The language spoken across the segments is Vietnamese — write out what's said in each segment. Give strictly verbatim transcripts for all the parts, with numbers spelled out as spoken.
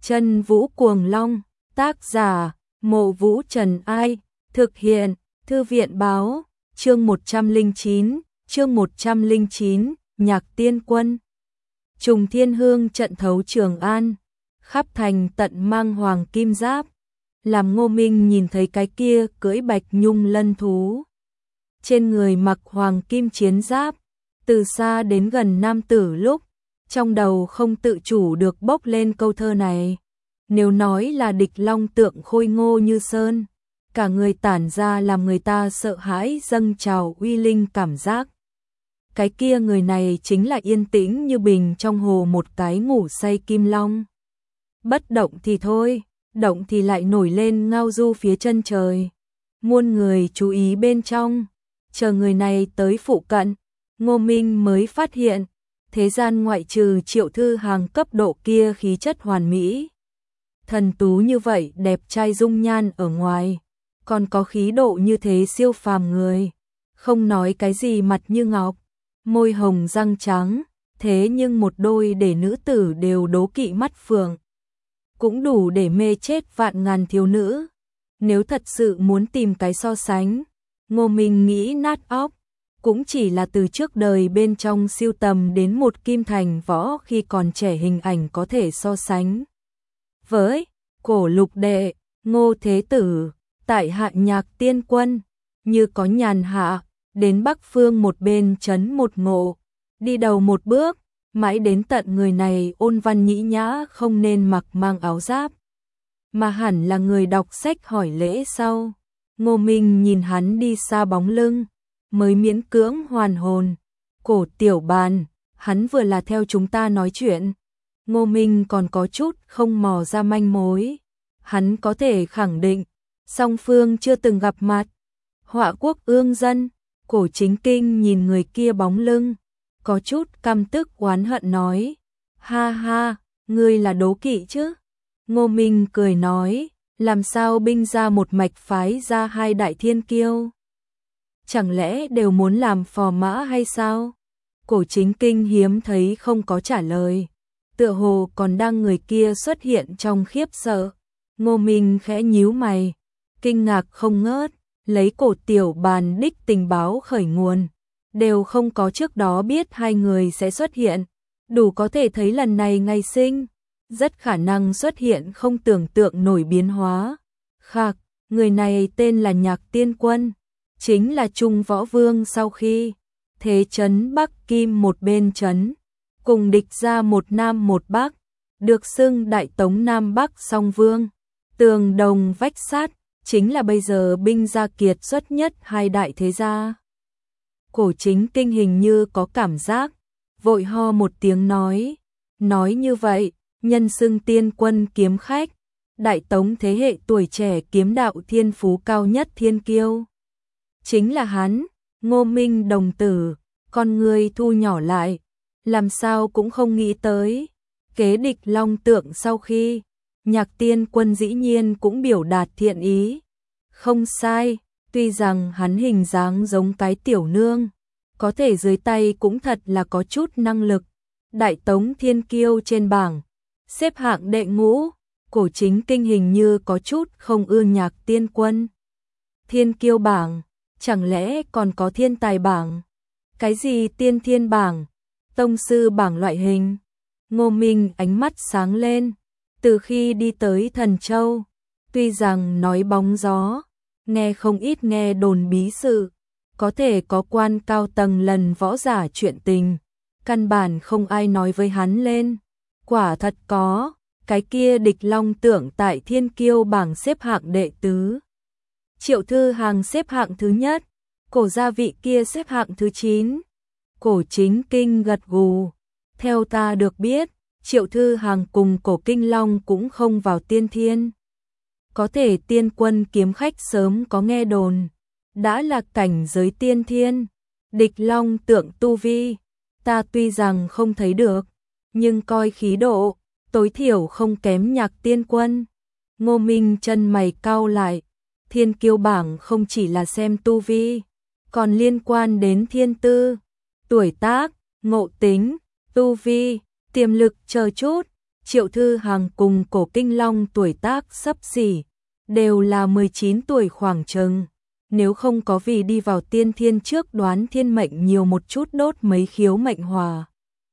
Chân Vũ Cuồng Long, tác giả, Mộ Vũ Trần Ai, thực hiện, Thư viện Báo, chương một trăm lẻ chín, chương một trăm lẻ chín, Nhạc Tiên Quân. Trùng Thiên Hương trận thấu Trường An, khắp thành tận mang hoàng kim giáp, làm Ngô Minh nhìn thấy cái kia cưỡi bạch nhung lân thú. Trên người mặc hoàng kim chiến giáp, từ xa đến gần nam tử lúc, trong đầu không tự chủ được bốc lên câu thơ này. Nếu nói là địch long tượng khôi ngô như sơn, cả người tản ra làm người ta sợ hãi dâng trào uy linh cảm giác. Cái kia người này chính là yên tĩnh như bình trong hồ một cái ngủ say kim long. Bất động thì thôi, động thì lại nổi lên ngao du phía chân trời. Muôn người chú ý bên trong, chờ người này tới phụ cận, Ngô Minh mới phát hiện, thế gian ngoại trừ Triệu Thư Hàng cấp độ kia khí chất hoàn mỹ, thần tú như vậy đẹp trai dung nhan ở ngoài, còn có khí độ như thế siêu phàm người, không nói cái gì mặt như ngọc, môi hồng răng trắng, thế nhưng một đôi để nữ tử đều đố kỵ mắt phượng, cũng đủ để mê chết vạn ngàn thiếu nữ. Nếu thật sự muốn tìm cái so sánh, Ngô Minh nghĩ nát óc, cũng chỉ là từ trước đời bên trong siêu tầm đến một kim thành võ khi còn trẻ hình ảnh có thể so sánh. Với cổ lục đệ, Ngô Thế Tử, tại hạ Nhạc Tiên Quân, như có nhàn hạ, đến Bắc Phương một bên chấn một ngộ, đi đầu một bước, mãi đến tận người này ôn văn nhĩ nhã không nên mặc mang áo giáp, mà hẳn là người đọc sách hỏi lễ sau. Ngô Minh nhìn hắn đi xa bóng lưng, mới miễn cưỡng hoàn hồn. Cổ Tiểu Bàn, hắn vừa là theo chúng ta nói chuyện. Ngô Minh còn có chút không mò ra manh mối. Hắn có thể khẳng định, song phương chưa từng gặp mặt. Họa Quốc Ương Dân, Cổ Chính Kinh nhìn người kia bóng lưng, có chút căm tức oán hận nói. Ha ha, ngươi là đố kỵ chứ? Ngô Minh cười nói, làm sao binh ra một mạch phái ra hai đại thiên kiêu? Chẳng lẽ đều muốn làm phò mã hay sao? Cổ Chính Kinh hiếm thấy không có trả lời, tựa hồ còn đang người kia xuất hiện trong khiếp sợ. Ngô Minh khẽ nhíu mày, kinh ngạc không ngớt, lấy Cổ Tiểu Bàn đích tình báo khởi nguồn, đều không có trước đó biết hai người sẽ xuất hiện, đủ có thể thấy lần này ngày sinh, rất khả năng xuất hiện không tưởng tượng nổi biến hóa. Khạc, người này tên là Nhạc Tiên Quân, chính là Trung Võ Vương sau khi thế trấn Bắc Kim một bên trấn, cùng địch ra một Nam một Bắc, được xưng Đại Tống Nam Bắc song vương, tường đồng vách sát, chính là bây giờ binh gia kiệt xuất nhất hai đại thế gia. Cổ Chính Kinh hình như có cảm giác, vội ho một tiếng nói, nói như vậy, nhân xưng Tiên Quân kiếm khách, Đại Tống thế hệ tuổi trẻ kiếm đạo thiên phú cao nhất thiên kiêu. Chính là hắn. Ngô Minh đồng tử, con người thu nhỏ lại, làm sao cũng không nghĩ tới. Kế địch long tượng sau khi, Nhạc Tiên Quân dĩ nhiên cũng biểu đạt thiện ý. Không sai, tuy rằng hắn hình dáng giống cái tiểu nương, có thể dưới tay cũng thật là có chút năng lực. Đại Tống thiên kiêu trên bảng, xếp hạng đệ ngũ, Cổ Chính Kinh hình như có chút không ưa Nhạc Tiên Quân. Thiên kiêu bảng, chẳng lẽ còn có thiên tài bảng? Cái gì tiên thiên bảng, tông sư bảng loại hình? Ngô Minh ánh mắt sáng lên, từ khi đi tới Thần Châu, tuy rằng nói bóng gió, nghe không ít nghe đồn bí sự, có thể có quan cao tầng lần võ giả chuyện tình, căn bản không ai nói với hắn lên. Quả thật có, cái kia địch long tượng tại thiên kiêu bảng xếp hạng đệ tứ. Triệu Thư Hàng xếp hạng thứ nhất, Cổ gia vị kia xếp hạng thứ chín. Cổ Chính Kinh gật gù, theo ta được biết, Triệu Thư Hàng cùng Cổ Kinh Long cũng không vào tiên thiên. Có thể Tiên Quân kiếm khách sớm có nghe đồn, đã là cảnh giới tiên thiên. Địch long tượng tu vi, ta tuy rằng không thấy được, nhưng coi khí độ, tối thiểu không kém Nhạc Tiên Quân. Ngô Minh chân mày cau lại, thiên kiêu bảng không chỉ là xem tu vi, còn liên quan đến thiên tư, tuổi tác, ngộ tính, tu vi, tiềm lực chờ chút. Triệu Thư Hằng cùng Cổ Kinh Long tuổi tác xấp xỉ, đều là mười chín tuổi khoảng chừng. Nếu không có vì đi vào tiên thiên trước đoán thiên mệnh nhiều một chút đốt mấy khiếu mệnh hòa.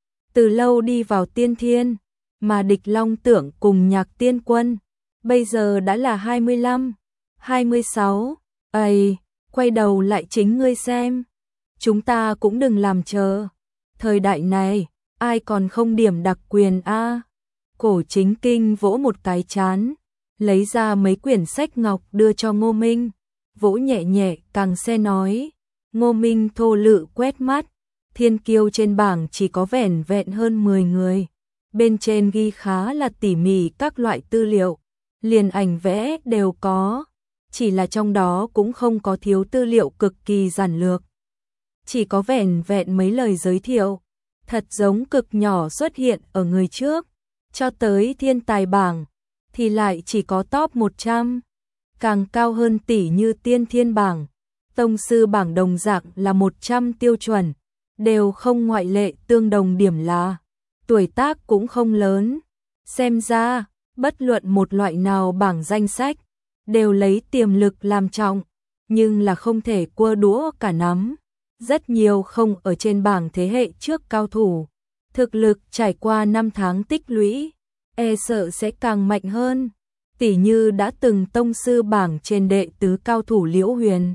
Từ lâu đi vào tiên thiên, mà địch long tưởng cùng Nhạc Tiên Quân, bây giờ đã là hai mươi lăm, hai mươi sáu, ây, quay đầu lại chính ngươi xem. Chúng ta cũng đừng làm chờ. Thời đại này, ai còn không điểm đặc quyền a? Cổ Chính Kinh vỗ một cái chán, lấy ra mấy quyển sách ngọc đưa cho Ngô Minh, vỗ nhẹ nhẹ càng xe nói. Ngô Minh thô lự quét mắt, thiên kiêu trên bảng chỉ có vẻn vẹn hơn mười người. Bên trên ghi khá là tỉ mỉ các loại tư liệu, liền ảnh vẽ đều có, chỉ là trong đó cũng không có thiếu tư liệu cực kỳ giản lược. Chỉ có vẻn vẹn mấy lời giới thiệu, thật giống cực nhỏ xuất hiện ở người trước, cho tới thiên tài bảng, thì lại chỉ có top một trăm, càng cao hơn tỷ như tiên thiên bảng, tông sư bảng đồng dạng là một trăm tiêu chuẩn, đều không ngoại lệ, tương đồng điểm là tuổi tác cũng không lớn. Xem ra, bất luận một loại nào bảng danh sách, đều lấy tiềm lực làm trọng, nhưng là không thể cua đũa cả nắm. Rất nhiều không ở trên bảng thế hệ trước cao thủ, thực lực trải qua năm tháng tích lũy, e sợ sẽ càng mạnh hơn. Tỷ như đã từng tông sư bảng trên đệ tứ cao thủ Liễu Huyền.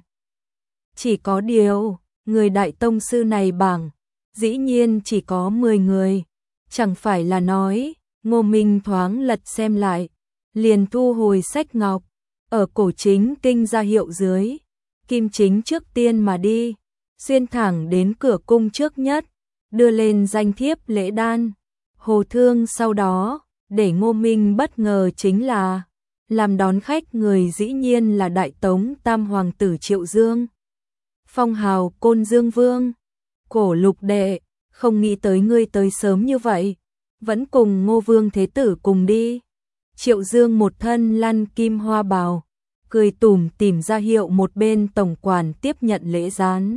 Chỉ có điều, người đại tông sư này bảng, dĩ nhiên chỉ có mười người. Chẳng phải là nói, Ngô Minh thoáng lật xem lại, liền thu hồi sách ngọc, ở Cổ Chính Kinh ra hiệu dưới, Kim Chính trước tiên mà đi, xuyên thẳng đến cửa cung trước nhất, đưa lên danh thiếp lễ đan. Hồ Thương sau đó, để Ngô Minh bất ngờ chính là, làm đón khách người dĩ nhiên là Đại Tống Tam Hoàng tử Triệu Dương. Phong hào Côn Dương Vương, Cổ Lục đệ, không nghĩ tới ngươi tới sớm như vậy, vẫn cùng Ngô Vương Thế Tử cùng đi. Triệu Dương một thân lăn kim hoa bào, cười tủm tỉm ra hiệu một bên tổng quản tiếp nhận lễ gián.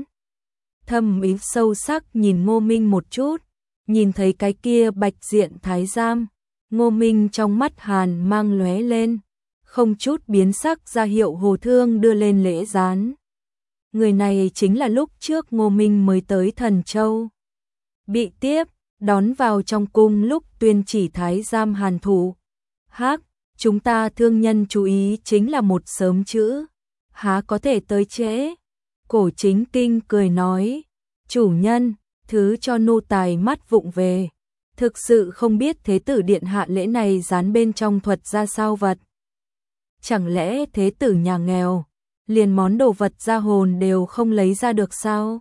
Thâm ý sâu sắc nhìn Ngô Minh một chút, nhìn thấy cái kia bạch diện thái giám, Ngô Minh trong mắt hàn mang lóe lên, không chút biến sắc ra hiệu Hồ Thương đưa lên lễ gián. Người này chính là lúc trước Ngô Minh mới tới Thần Châu, bị tiếp đón vào trong cung lúc tuyên chỉ thái giám Hàn Thụ. Hắc, chúng ta thương nhân chú ý chính là một sớm chữ, há có thể tới trễ. Cổ Chính Kinh cười nói, chủ nhân, thứ cho nô tài mắt vụng về, thực sự không biết Thế Tử điện hạ lễ này dán bên trong thuật ra sao vật. Chẳng lẽ Thế Tử nhà nghèo, liền món đồ vật ra hồn đều không lấy ra được sao?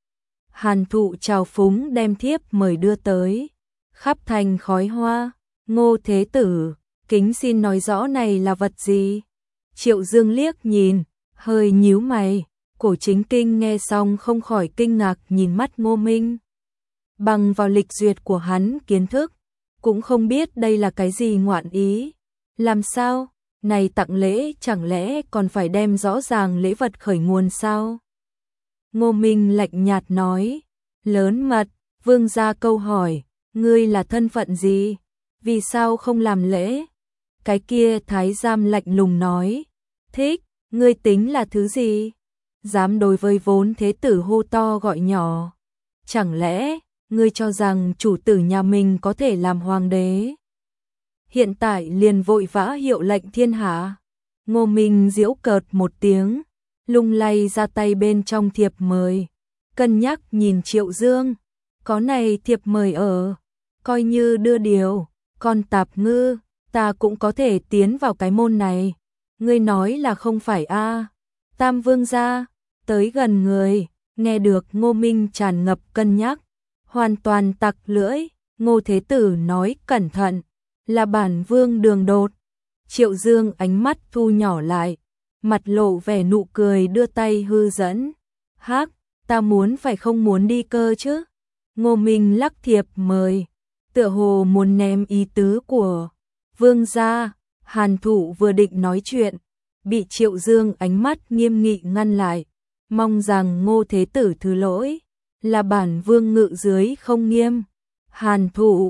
Hàn Thụ trào phúng đem thiếp mời đưa tới, khắp thành khói hoa. Ngô Thế Tử, kính xin nói rõ này là vật gì? Triệu Dương liếc nhìn, hơi nhíu mày. Cổ Chính Kinh nghe xong không khỏi kinh ngạc nhìn mắt Ngô Minh. Bằng vào lịch duyệt của hắn kiến thức, cũng không biết đây là cái gì ngoạn ý. Làm sao? Này tặng lễ chẳng lẽ còn phải đem rõ ràng lễ vật khởi nguồn sao? Ngô Minh lạnh nhạt nói, lớn mật, vương gia câu hỏi, ngươi là thân phận gì? Vì sao không làm lễ? Cái kia thái giám lạnh lùng nói, thích, ngươi tính là thứ gì? Dám đối với vốn thế tử hô to gọi nhỏ. Chẳng lẽ, ngươi cho rằng chủ tử nhà mình có thể làm hoàng đế? Hiện tại liền vội vã hiệu lệnh thiên hạ. Ngô Minh giễu cợt một tiếng, lung lay ra tay bên trong thiệp mời. Cân nhắc nhìn Triệu Dương, có này thiệp mời ở, coi như đưa điều, con tạp ngư, ta cũng có thể tiến vào cái môn này. Ngươi nói là không phải a? Tam vương gia tới gần người, nghe được Ngô Minh tràn ngập cân nhắc, hoàn toàn tặc lưỡi. Ngô Thế Tử nói cẩn thận, là bản vương đường đột. Triệu Dương ánh mắt thu nhỏ lại, mặt lộ vẻ nụ cười đưa tay hư dẫn. Hắc, ta muốn phải không muốn đi cơ chứ? Ngô Minh lắc thiệp mời, tựa hồ muốn ném ý tứ của vương gia. Hàn Thụ vừa định nói chuyện, bị Triệu Dương ánh mắt nghiêm nghị ngăn lại, mong rằng Ngô Thế Tử thứ lỗi, là bản vương ngự dưới không nghiêm. Hàn Thụ,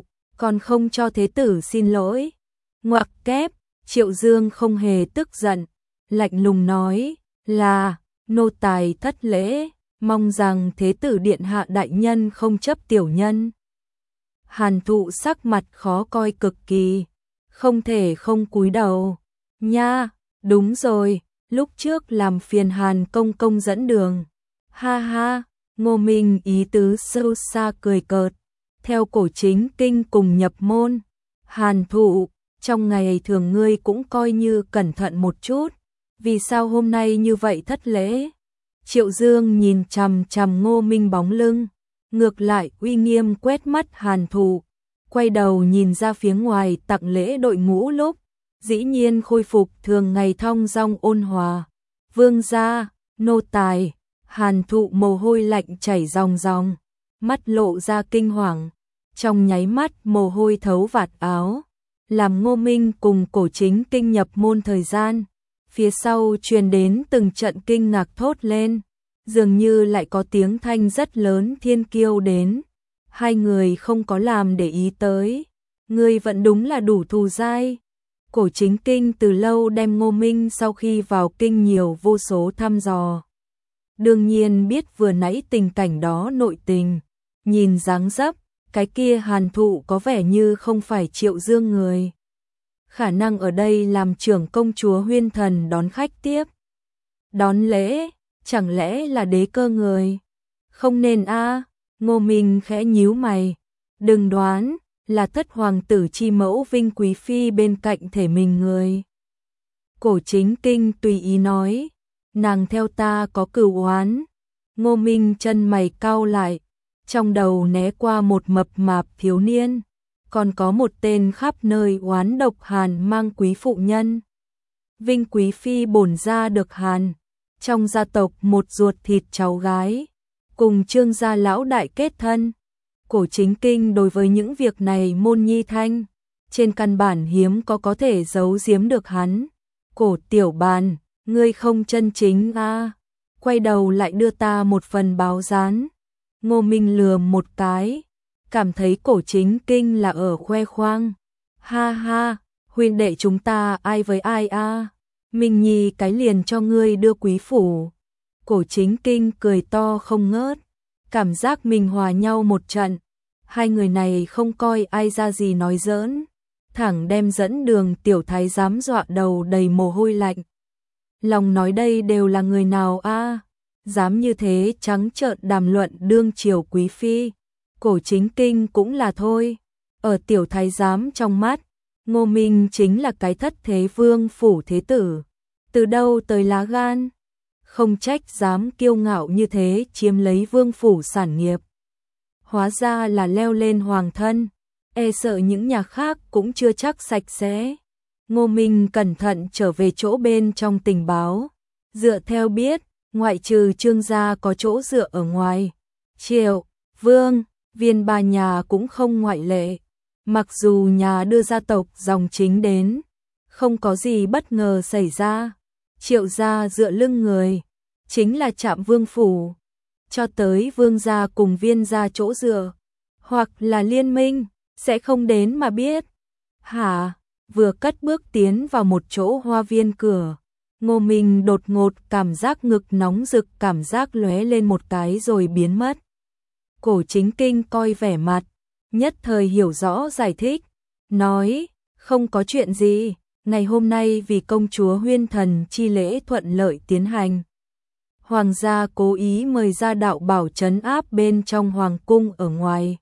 còn không cho thế tử xin lỗi. Ngoặc kép, Triệu Dương không hề tức giận, lạnh lùng nói là nô tài thất lễ, mong rằng thế tử điện hạ đại nhân không chấp tiểu nhân. Hàn Thụ sắc mặt khó coi cực kỳ, không thể không cúi đầu. Nha, đúng rồi, lúc trước làm phiền Hàn công công dẫn đường. Ha ha, Ngô Minh ý tứ sâu xa cười cợt. Theo cổ chính kinh cùng nhập môn, Hàn Thụ, trong ngày thường ngươi cũng coi như cẩn thận một chút, vì sao hôm nay như vậy thất lễ? Triệu Dương nhìn chằm chằm Ngô Minh bóng lưng, ngược lại uy nghiêm quét mắt Hàn Thụ, quay đầu nhìn ra phía ngoài tặng lễ đội ngũ lúc, dĩ nhiên khôi phục thường ngày thong dong ôn hòa. Vương gia, nô tài, Hàn Thụ mồ hôi lạnh chảy ròng ròng, mắt lộ ra kinh hoàng, trong nháy mắt mồ hôi thấu vạt áo, làm Ngô Minh cùng cổ chính kinh nhập môn thời gian. Phía sau truyền đến từng trận kinh ngạc thốt lên, dường như lại có tiếng thanh rất lớn thiên kiêu đến. Hai người không có làm để ý tới. Ngươi vẫn đúng là đủ thù dai. Cổ chính kinh từ lâu đem Ngô Minh sau khi vào kinh nhiều vô số thăm dò. Đương nhiên biết vừa nãy tình cảnh đó nội tình. Nhìn dáng dấp, cái kia Hàn Thụ có vẻ như không phải Triệu Dương người. Khả năng ở đây làm trưởng công chúa Huyên Thần đón khách tiếp. Đón lễ, chẳng lẽ là đế cơ người? Không nên a à, Ngô Minh khẽ nhíu mày. Đừng đoán, là thất hoàng tử chi mẫu Vinh Quý Phi bên cạnh thể mình người. Cổ chính kinh tùy ý nói, nàng theo ta có cửu oán. Ngô Minh chân mày cau lại, trong đầu né qua một mập mạp thiếu niên. Còn có một tên khắp nơi oán độc Hàn mang quý phụ nhân. Vinh Quý Phi bổn ra được Hàn, trong gia tộc một ruột thịt cháu gái, cùng Trương gia lão đại kết thân. Cổ chính kinh đối với những việc này môn nhi thanh, trên căn bản hiếm có có thể giấu giếm được hắn. Cổ tiểu bàn, ngươi không chân chính a à. Quay đầu lại đưa ta một phần báo dán. Ngô Minh lừa một cái, cảm thấy cổ chính kinh là ở khoe khoang. Ha ha, huynh đệ chúng ta ai với ai a à? Minh Nhi cái liền cho ngươi đưa quý phủ. Cổ chính kinh cười to không ngớt, cảm giác mình hòa nhau một trận. Hai người này không coi ai ra gì nói giỡn, thẳng đem dẫn đường tiểu thái giám dọa đầu đầy mồ hôi lạnh. Lòng nói đây đều là người nào a à? Dám như thế trắng trợn đàm luận đương triều quý phi. Cổ chính kinh cũng là thôi. Ở tiểu thái giám trong mắt, Ngô Minh chính là cái thất thế vương phủ thế tử. Từ đâu tới lá gan? Không trách dám kiêu ngạo như thế chiếm lấy vương phủ sản nghiệp. Hóa ra là leo lên hoàng thân, e sợ những nhà khác cũng chưa chắc sạch sẽ. Ngô Minh cẩn thận trở về chỗ bên trong tình báo. Dựa theo biết, ngoại trừ Trương gia có chỗ dựa ở ngoài, Triệu, Vương, Viên ba nhà cũng không ngoại lệ. Mặc dù nhà đưa gia tộc dòng chính đến, không có gì bất ngờ xảy ra. Triệu gia dựa lưng người, chính là Trạm Vương phủ. Cho tới Vương gia cùng Viên gia chỗ dựa, hoặc là liên minh, sẽ không đến mà biết. Hả? Vừa cất bước tiến vào một chỗ hoa viên cửa, Ngô Minh đột ngột cảm giác ngực nóng rực, cảm giác lóe lên một cái rồi biến mất. Cổ chính kinh coi vẻ mặt, nhất thời hiểu rõ giải thích, nói, không có chuyện gì, ngày hôm nay vì công chúa Huyên Thần chi lễ thuận lợi tiến hành. Hoàng gia cố ý mời ra đạo bảo trấn áp bên trong hoàng cung ở ngoài.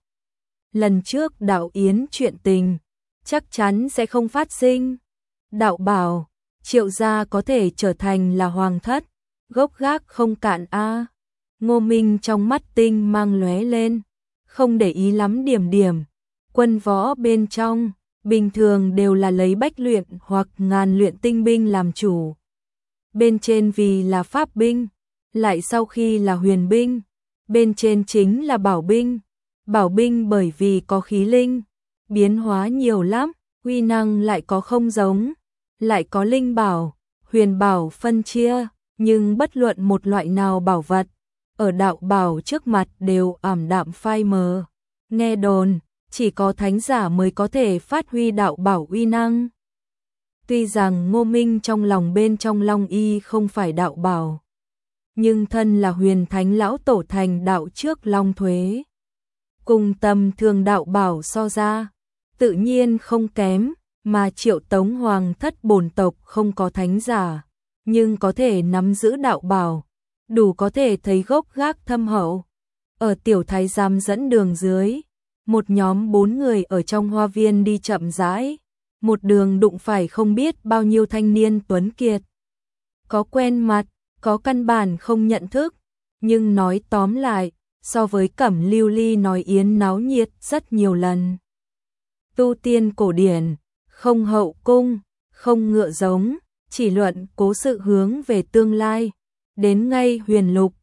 Lần trước đạo yến chuyện tình, chắc chắn sẽ không phát sinh. Đạo bảo, Triệu gia có thể trở thành là hoàng thất, gốc gác không cạn a. Ngô Minh trong mắt tinh mang lóe lên, không để ý lắm điểm điểm. Quân võ bên trong, bình thường đều là lấy bách luyện hoặc ngàn luyện tinh binh làm chủ. Bên trên vì là pháp binh, lại sau khi là huyền binh, bên trên chính là bảo binh. Bảo binh bởi vì có khí linh, biến hóa nhiều lắm, uy năng lại có không giống, lại có linh bảo, huyền bảo phân chia, nhưng bất luận một loại nào bảo vật, ở đạo bảo trước mặt đều ảm đạm phai mờ. Nghe đồn, chỉ có thánh giả mới có thể phát huy đạo bảo uy năng. Tuy rằng Ngô Minh trong lòng bên trong Long Y không phải đạo bảo, nhưng thân là huyền thánh lão tổ thành đạo trước Long Thuế, cùng tầm thường đạo bảo so ra, tự nhiên không kém, mà Triệu Tống Hoàng thất bổn tộc không có thánh giả, nhưng có thể nắm giữ đạo bảo, đủ có thể thấy gốc gác thâm hậu. Ở tiểu thái giám dẫn đường dưới, một nhóm bốn người ở trong hoa viên đi chậm rãi, một đường đụng phải không biết bao nhiêu thanh niên tuấn kiệt. Có quen mặt, có căn bản không nhận thức, nhưng nói tóm lại, so với Cẩm Lưu Ly nói yến náo nhiệt rất nhiều lần. Tu tiên cổ điển, không hậu cung, không ngựa giống, chỉ luận cố sự hướng về tương lai, đến ngay huyền lục,